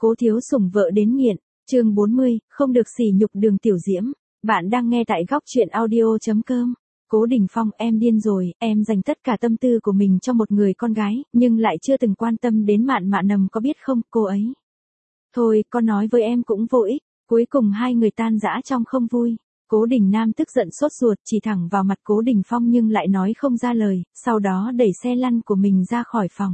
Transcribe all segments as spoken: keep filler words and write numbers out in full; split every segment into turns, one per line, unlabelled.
Cố thiếu sủng vợ đến nghiện, chương bốn mươi, không được sỉ nhục Đường Tiểu Diễm. Bạn đang nghe tại góc truyện audio chấm com. Cố Đình Phong, em điên rồi, em dành tất cả tâm tư của mình cho một người con gái, nhưng lại chưa từng quan tâm đến Mạn Mạn Nầm, có biết không, cô ấy. Thôi, con nói với em cũng vô ích, cuối cùng hai người tan rã trong không vui. Cố Đình Nam tức giận sốt ruột chỉ thẳng vào mặt Cố Đình Phong nhưng lại nói không ra lời, sau đó đẩy xe lăn của mình ra khỏi phòng.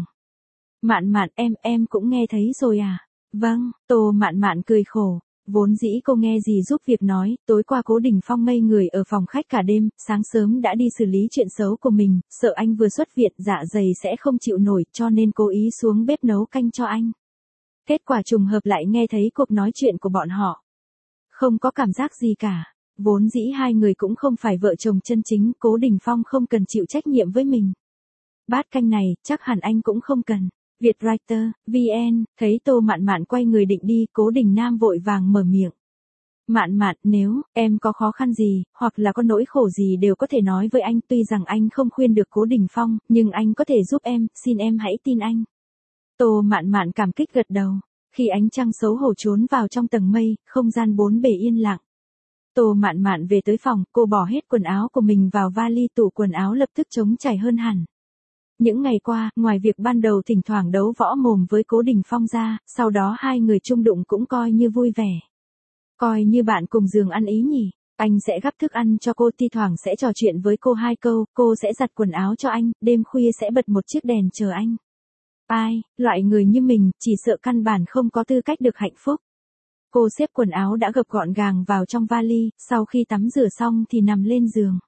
Mạn Mạn, em, em cũng nghe thấy rồi à? Vâng, Tô Mạn Mạn cười khổ. Vốn dĩ cô nghe gì giúp việc nói, tối qua Cố Đình Phong ngây người ở phòng khách cả đêm, sáng sớm đã đi xử lý chuyện xấu của mình, sợ anh vừa xuất viện dạ dày sẽ không chịu nổi cho nên cố ý xuống bếp nấu canh cho anh. Kết quả trùng hợp lại nghe thấy cuộc nói chuyện của bọn họ. Không có cảm giác gì cả. Vốn dĩ hai người cũng không phải vợ chồng chân chính, Cố Đình Phong không cần chịu trách nhiệm với mình. Bát canh này, chắc hẳn anh cũng không cần. Vietwriter, vê en, thấy Tô Mạn Mạn quay người định đi, Cố Đình Nam vội vàng mở miệng. Mạn Mạn, nếu em có khó khăn gì, hoặc là có nỗi khổ gì đều có thể nói với anh, tuy rằng anh không khuyên được Cố Đình Phong, nhưng anh có thể giúp em, xin em hãy tin anh. Tô Mạn Mạn cảm kích gật đầu. Khi ánh trăng xấu hổ trốn vào trong tầng mây, không gian bốn bề yên lặng. Tô Mạn Mạn về tới phòng, cô bỏ hết quần áo của mình vào vali, tủ quần áo lập tức trống trải hơn hẳn. Những ngày qua, ngoài việc ban đầu thỉnh thoảng đấu võ mồm với Cố Đình Phong ra, sau đó hai người chung đụng cũng coi như vui vẻ. Coi như bạn cùng giường ăn ý nhỉ, anh sẽ gắp thức ăn cho cô, thi thoảng sẽ trò chuyện với cô hai câu, cô sẽ giặt quần áo cho anh, đêm khuya sẽ bật một chiếc đèn chờ anh. Ai, loại người như mình, chỉ sợ căn bản không có tư cách được hạnh phúc. Cô xếp quần áo đã gập gọn gàng vào trong vali, sau khi tắm rửa xong thì nằm lên giường.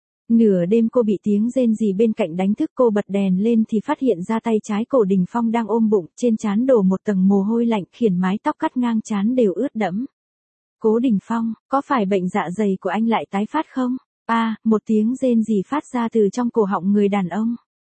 Nửa đêm cô bị tiếng rên rỉ bên cạnh đánh thức, cô bật đèn lên thì phát hiện ra tay trái Cố Đình Phong đang ôm bụng, trên trán đổ một tầng mồ hôi lạnh, khiển mái tóc cắt ngang trán đều ướt đẫm. Cố Đình Phong, có phải bệnh dạ dày của anh lại tái phát không? A, à, một tiếng rên rỉ phát ra từ trong cổ họng người đàn ông.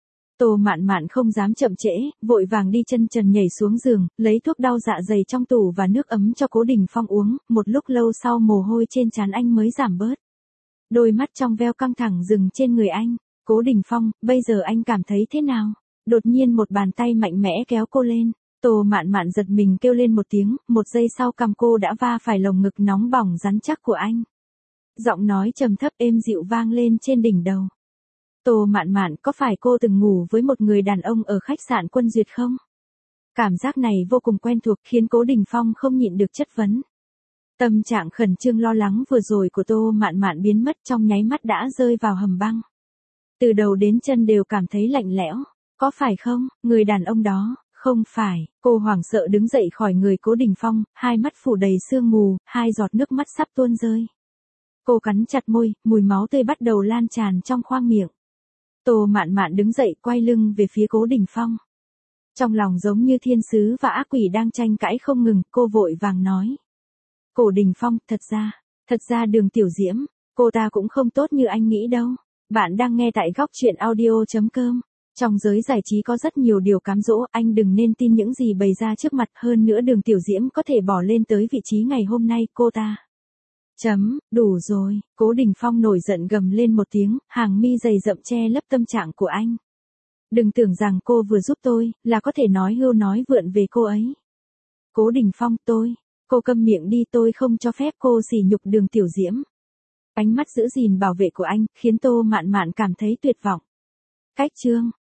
Tô Mạn Mạn không dám chậm trễ, vội vàng đi chân trần nhảy xuống giường, lấy thuốc đau dạ dày trong tủ và nước ấm cho Cố Đình Phong uống, một lúc lâu sau mồ hôi trên trán anh mới giảm bớt. Đôi mắt trong veo căng thẳng dừng trên người anh. Cố Đình Phong, bây giờ anh cảm thấy thế nào? Đột nhiên một bàn tay mạnh mẽ kéo cô lên. Tô Mạn Mạn giật mình kêu lên một tiếng, một giây sau cằm cô đã va phải lồng ngực nóng bỏng rắn chắc của anh. Giọng nói trầm thấp êm dịu vang lên trên đỉnh đầu. Tô Mạn Mạn, có phải cô từng ngủ với một người đàn ông ở khách sạn Quân Duyệt không? Cảm giác này vô cùng quen thuộc khiến Cố Đình Phong không nhịn được chất vấn. Tâm trạng khẩn trương lo lắng vừa rồi của Tô Mạn Mạn biến mất trong nháy mắt đã rơi vào hầm băng. Từ đầu đến chân đều cảm thấy lạnh lẽo. Có phải không, người đàn ông đó? Không phải, cô hoảng sợ đứng dậy khỏi người Cố Đình Phong, hai mắt phủ đầy sương mù, hai giọt nước mắt sắp tuôn rơi. Cô cắn chặt môi, mùi máu tươi bắt đầu lan tràn trong khoang miệng. Tô Mạn Mạn đứng dậy quay lưng về phía Cố Đình Phong. Trong lòng giống như thiên sứ và ác quỷ đang tranh cãi không ngừng, cô vội vàng nói. Cố Đình Phong, thật ra, thật ra Đường Tiểu Diễm, cô ta cũng không tốt như anh nghĩ đâu. Bạn đang nghe tại góc truyện audio chấm com. Trong giới giải trí có rất nhiều điều cám dỗ, anh đừng nên tin những gì bày ra trước mặt, hơn nữa Đường Tiểu Diễm có thể bỏ lên tới vị trí ngày hôm nay, cô ta. Chấm, đủ rồi, Cố Đình Phong nổi giận gầm lên một tiếng, hàng mi dày rậm che lấp tâm trạng của anh. Đừng tưởng rằng cô vừa giúp tôi, là có thể nói hưu nói vượn về cô ấy. Cố Đình Phong, tôi, cô câm miệng đi, tôi không cho phép cô sỉ nhục Đường Tiểu Diễm. Ánh mắt giữ gìn bảo vệ của anh, khiến Tô Mạn Mạn cảm thấy tuyệt vọng. Cách chương.